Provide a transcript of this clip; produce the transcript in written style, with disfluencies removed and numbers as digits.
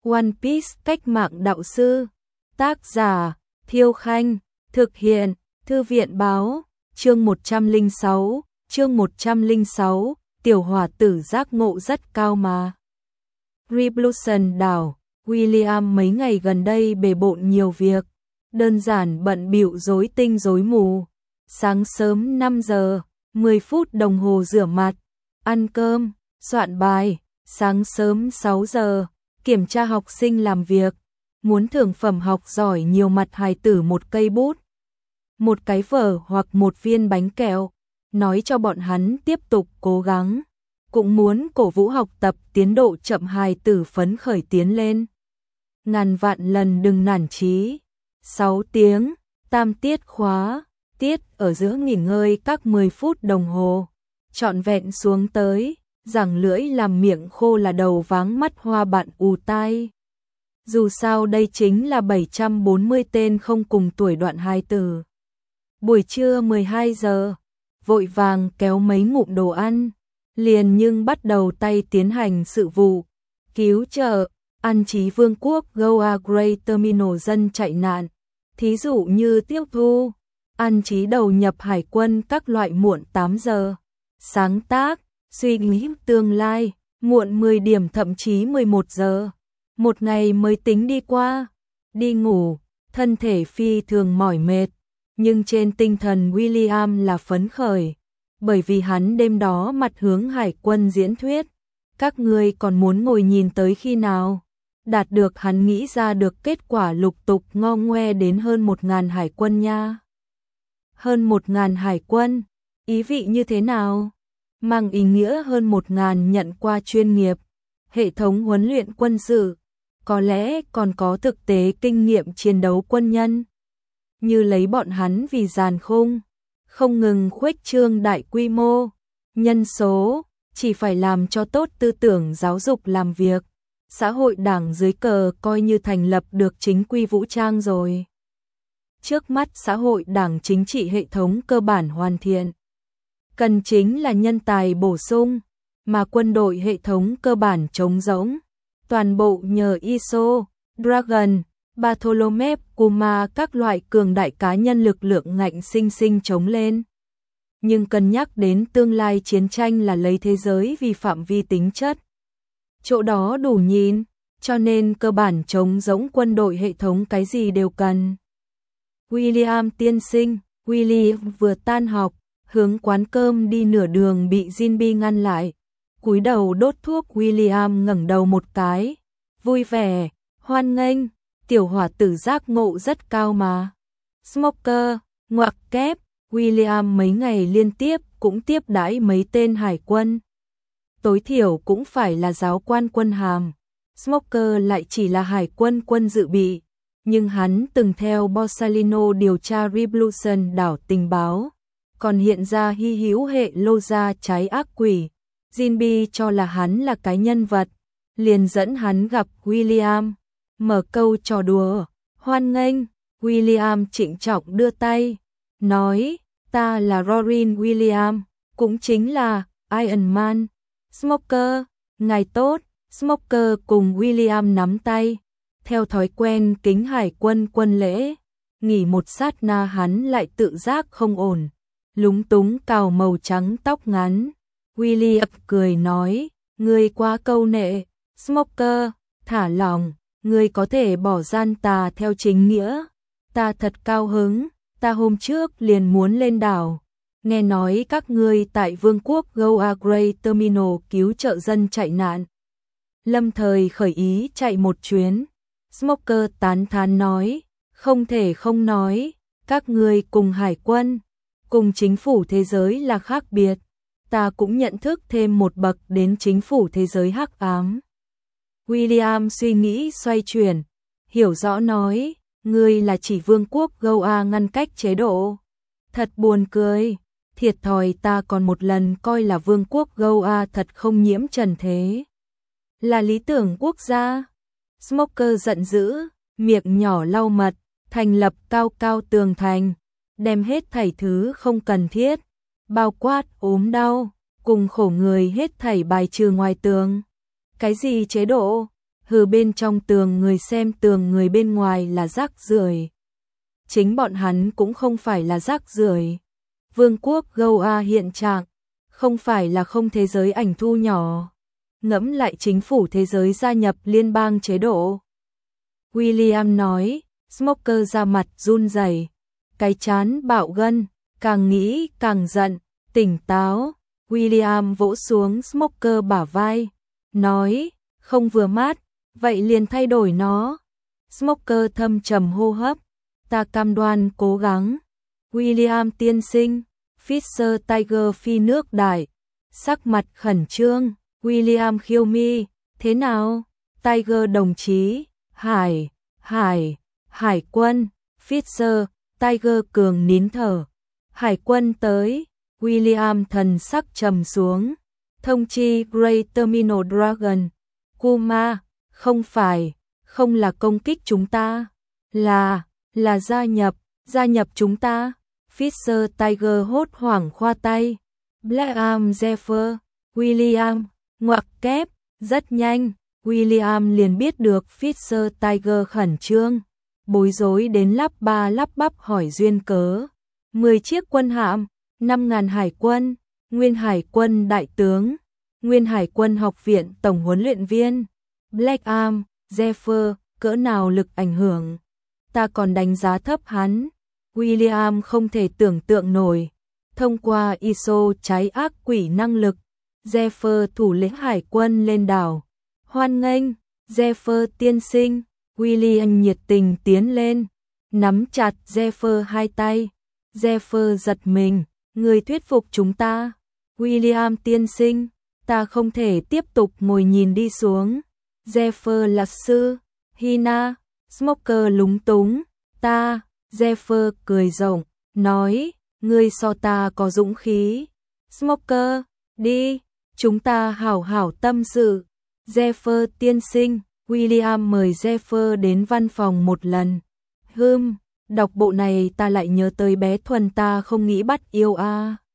One Piece cách mạng đạo sư. Tác giả Thiêu Khanh. Thực hiện Thư viện Báo. Chương 106, tiểu hỏa tử giác ngộ rất cao mà. Revolution đảo, William mấy ngày gần đây bề bộn nhiều việc, đơn giản bận bịu rối tinh rối mù. Sáng sớm 5 giờ, 10 phút đồng hồ rửa mặt, ăn cơm, soạn bài, sáng sớm 6 giờ, kiểm tra học sinh làm việc, muốn thưởng phẩm học giỏi nhiều mặt hài tử một cây bút, một cái vở hoặc một viên bánh kẹo, nói cho bọn hắn tiếp tục cố gắng, cũng muốn cổ vũ học tập tiến độ chậm hài tử phấn khởi tiến lên. Ngàn vạn lần đừng nản chí. 6 tiếng, tam tiết khóa, tiết ở giữa nghỉ ngơi các 10 phút đồng hồ, trọn vẹn xuống tới, giảng lưỡi làm miệng khô là đầu váng mắt hoa bạn ù tai. Dù sao đây chính là 740 tên không cùng tuổi đoạn hài tử. Buổi trưa 12 giờ, vội vàng kéo mấy ngụm đồ ăn, liền nhưng bắt đầu tay tiến hành sự vụ, cứu trợ, an trí vương quốc Goa Great Terminal dân chạy nạn, thí dụ như tiếp thu, an trí đầu nhập hải quân các loại muộn 8 giờ, sáng tác, suy nghĩ tương lai, muộn 10 điểm thậm chí 11 giờ, một ngày mới tính đi qua, đi ngủ, thân thể phi thường mỏi mệt, nhưng trên tinh thần William là phấn khởi, bởi vì hắn đêm đó mặt hướng hải quân diễn thuyết, các ngươi còn muốn ngồi nhìn tới khi nào? Đạt được hắn nghĩ ra được kết quả lục tục ngo ngoe đến hơn 1.000 hải quân nha. Hơn 1.000 hải quân, ý vị như thế nào? Mang ý nghĩa hơn 1.000 nhận qua chuyên nghiệp, hệ thống huấn luyện quân sự, có lẽ còn có thực tế kinh nghiệm chiến đấu quân nhân. Như lấy bọn hắn vì giàn khung, không ngừng khuếch trương đại quy mô, nhân số, chỉ phải làm cho tốt tư tưởng giáo dục làm việc. Xã hội đảng dưới cờ coi như thành lập được chính quy vũ trang rồi. Trước mắt xã hội đảng chính trị hệ thống cơ bản hoàn thiện. Cần chính là nhân tài bổ sung, mà quân đội hệ thống cơ bản trống rỗng. Toàn bộ nhờ ISO, Dragon, Bartholomew Kuma các loại cường đại cá nhân lực lượng ngạnh sinh sinh chống lên. Nhưng cân nhắc đến tương lai chiến tranh là lấy thế giới vì phạm vi tính chất. Chỗ đó đủ nhìn, cho nên cơ bản trống rỗng quân đội hệ thống cái gì đều cần. William tiên sinh, William vừa tan học, hướng quán cơm đi nửa đường bị Jinbi ngăn lại. Cúi đầu đốt thuốc, William ngẩng đầu một cái, vui vẻ, hoan nghênh, tiểu hỏa tử giác ngộ rất cao mà. Smoker, ngoặc kép, William mấy ngày liên tiếp cũng tiếp đãi mấy tên hải quân. Tối thiểu cũng phải là giáo quan quân hàm. Smoker lại chỉ là hải quân quân dự bị, nhưng hắn từng theo Borsalino điều tra Revolution đảo tình báo, còn hiện ra hy hữu hệ lô gia trái ác quỷ. Jinbi cho là hắn là cái nhân vật, liền dẫn hắn gặp William, mở câu trò đùa, hoan nghênh. William trịnh trọng đưa tay, nói, ta là Rorin William, cũng chính là Iron Man. Smoker, ngài tốt. Smoker cùng William nắm tay, theo thói quen kính hải quân quân lễ. Nghỉ một sát na hắn lại tự giác không ổn, lúng túng cào màu trắng tóc ngắn. William cười nói, ngươi quá câu nệ. Smoker, thả lỏng, ngươi có thể bỏ gian tà theo chính nghĩa. Ta thật cao hứng, ta hôm trước liền muốn lên đảo. Nghe nói các ngươi tại Vương quốc Goa Great Terminal cứu trợ dân chạy nạn. Lâm thời khởi ý chạy một chuyến. Smoker tán thán nói, không thể không nói, các ngươi cùng hải quân, cùng chính phủ thế giới là khác biệt. Ta cũng nhận thức thêm một bậc đến chính phủ thế giới hắc ám. William suy nghĩ xoay chuyển, hiểu rõ nói, ngươi là chỉ Vương quốc Goa ngăn cách chế độ. Thật buồn cười. Thiệt thòi ta còn một lần coi là Vương quốc Goa thật không nhiễm trần thế. Là lý tưởng quốc gia. Smoker giận dữ, miệng nhỏ lau mật, thành lập cao cao tường thành, đem hết thảy thứ không cần thiết, bao quát ốm đau, cùng khổ người hết thảy bài trừ ngoài tường. Cái gì chế độ? Hừ, bên trong tường người xem tường người bên ngoài là rác rưởi. Chính bọn hắn cũng không phải là rác rưởi. Vương quốc Goa hiện trạng, không phải là không thế giới ảnh thu nhỏ. Ngẫm lại chính phủ thế giới gia nhập liên bang chế độ. William nói, Smoker ra mặt run rẩy, cái chán bạo gân, càng nghĩ càng giận, tỉnh táo. William vỗ xuống Smoker bả vai, nói, không vừa mắt, vậy liền thay đổi nó. Smoker thâm trầm hô hấp, ta cam đoan cố gắng. William tiên sinh, Fisher Tiger phi nước đại, sắc mặt khẩn trương. William khiêu mi, thế nào? Tiger đồng chí, Hải quân. Fisher Tiger cường nín thở. Hải quân tới. William thần sắc trầm xuống. Thông chi Great Terminal Dragon. Kuma, không phải, không là công kích chúng ta, là gia nhập chúng ta. Fisher Tiger hốt hoảng khoa tay. Black Arm Zephyr, William, ngoặc kép, rất nhanh, William liền biết được Fisher Tiger khẩn trương, bối rối đến lắp bắp hỏi duyên cớ. 10 chiếc quân hạm, 5.000 hải quân, nguyên hải quân đại tướng, nguyên hải quân học viện tổng huấn luyện viên. Black Arm, Zephyr, cỡ nào lực ảnh hưởng. Ta còn đánh giá thấp hắn. William không thể tưởng tượng nổi. Thông qua ISO trái ác quỷ năng lực, Zephyr thủ lĩnh hải quân lên đảo. Hoan nghênh, Zephyr tiên sinh. William nhiệt tình tiến lên, nắm chặt Zephyr hai tay. Zephyr giật mình, người thuyết phục chúng ta. William tiên sinh, ta không thể tiếp tục ngồi nhìn đi xuống. Zephyr là sư, Hina. Smoker lúng túng, ta. Zephyr cười rộng, nói, ngươi so ta có dũng khí. Smoker, đi, chúng ta hảo hảo tâm sự. Zephyr tiên sinh, William mời Zephyr đến văn phòng một lần. Đọc bộ này ta lại nhớ tới bé Thuần ta không nghĩ bắt yêu a.